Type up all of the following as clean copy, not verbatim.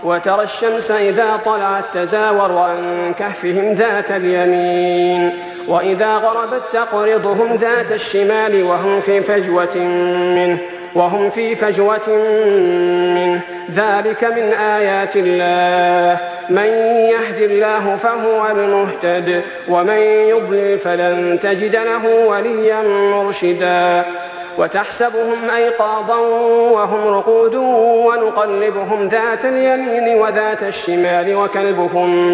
وترى الشمس إذا طلعت تزاور عن كهفهم ذات اليمين وإذا غربت تقرضهم ذات الشمال وهم في فجوة منه ذلك من آيات الله من يهد الله فهو المهتد ومن يضلل فلن تجد له وليا مرشدا وتحسبهم أيقاظا وهم رقود ونقلبهم ذات اليمين وذات الشمال وكلبهم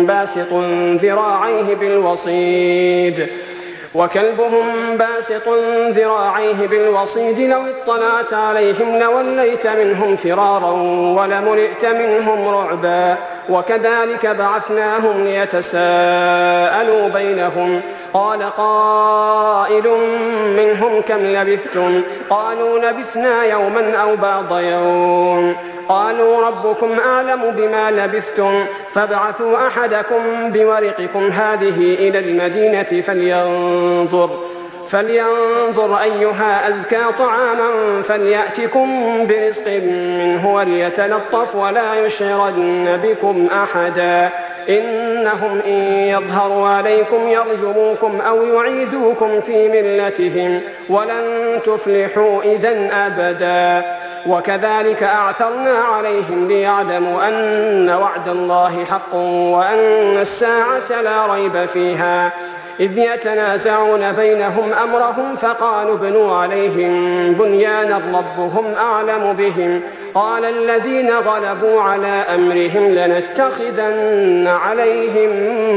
باسط ذراعيه بالوصيد لو اطلعت عليهم لوليت منهم فرارا ولملئت منهم رعبا وكذلك بعثناهم ليتساءلوا بينهم قال قائل منهم كم لبثتم قالوا لبثنا يوما أو بعض يوم قالوا ربكم أعلم بما لبثتم فابعثوا أحدكم بورقكم هذه إلى المدينة فلينظر أيها أزكى طعاما فليأتكم برزق منه وليتلطف ولا يشعرن بكم أحدا إنهم إن يظهروا عليكم يرجموكم أو يعيدوكم في ملتهم ولن تفلحوا إذن أبدا وكذلك أعثرنا عليهم ليعلموا أن وعد الله حق وأن الساعة لا ريب فيها إذ يتنازعون بينهم أمرهم فقالوا ابنوا عليهم بنيانا ربهم أعلم بهم قال الذين غلبوا على أمرهم لنتخذن عليهم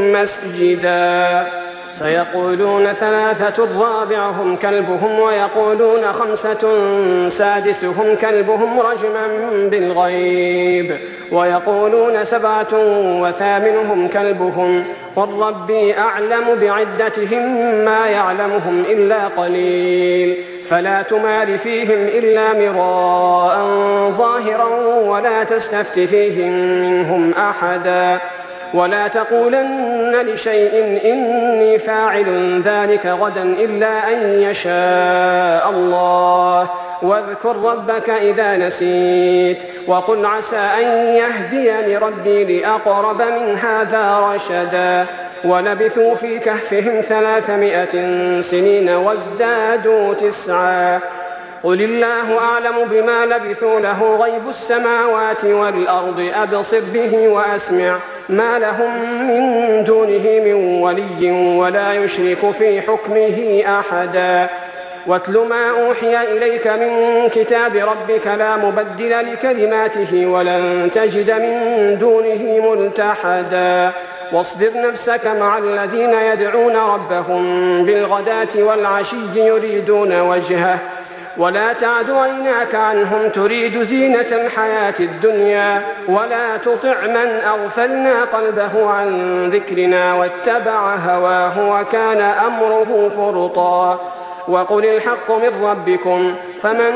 مسجدا سيقولون 3 رابعهم كلبهم ويقولون 5 سادسهم كلبهم رجما بالغيب ويقولون 7 وثامنهم كلبهم قل ربي أعلم بعدتهم ما يعلمهم إلا قليل فلا تمار فيهم إلا مراء ظاهرا ولا تستفت فيهم منهم أحدا ولا تقولن لشيء إني فاعل ذلك غدا إلا أن يشاء الله واذكر ربك إذا نسيت وقل عسى أن يهديني ربي لأقرب من هذا رشدا ولبثوا في كهفهم 300 سنين وازدادوا 9 قل الله أعلم بما لبثوا له غيب السماوات والأرض أبصر به وأسمع ما لهم من دونه من ولي ولا يشرك في حكمه أحدا واتل ما أوحي إليك من كتاب ربك لا مبدل لكلماته ولن تجد من دونه ملتحدا واصبر نفسك مع الذين يدعون ربهم بالغداة والعشي يريدون وجهه ولا تعد عيناك عنهم تريد زينة الحياة الدنيا ولا تطع من أغفلنا قلبه عن ذكرنا واتبع هواه وكان أمره فرطا وقل الحق من ربكم فمن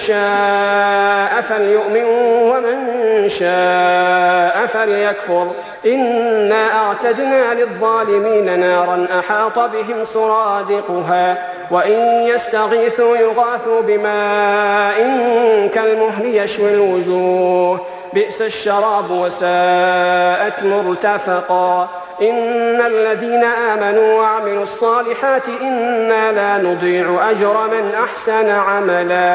شاء فليؤمن ومن شاء فليكفر إنا أعتدنا للظالمين نارا أحاط بهم سرادقها وإن يستغيثوا يغاثوا بماء كالمهل يشوي الوجوه بئس الشراب وساءت مرتفقا إن الذين آمنوا وعملوا الصالحات إنا لا نضيع أجر من أحسن عملا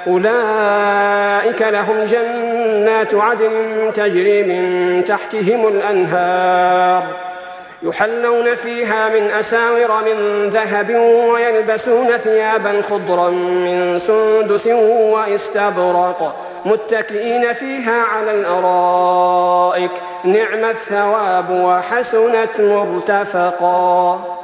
أولئك لهم جنات عدن تجري من تحتهم الأنهار يحلون فيها من أساور من ذهب ويلبسون ثيابا خضرا من سندس واستبرق متكئين فيها على الأرائك نعم الثواب وحسنت مرتفقا.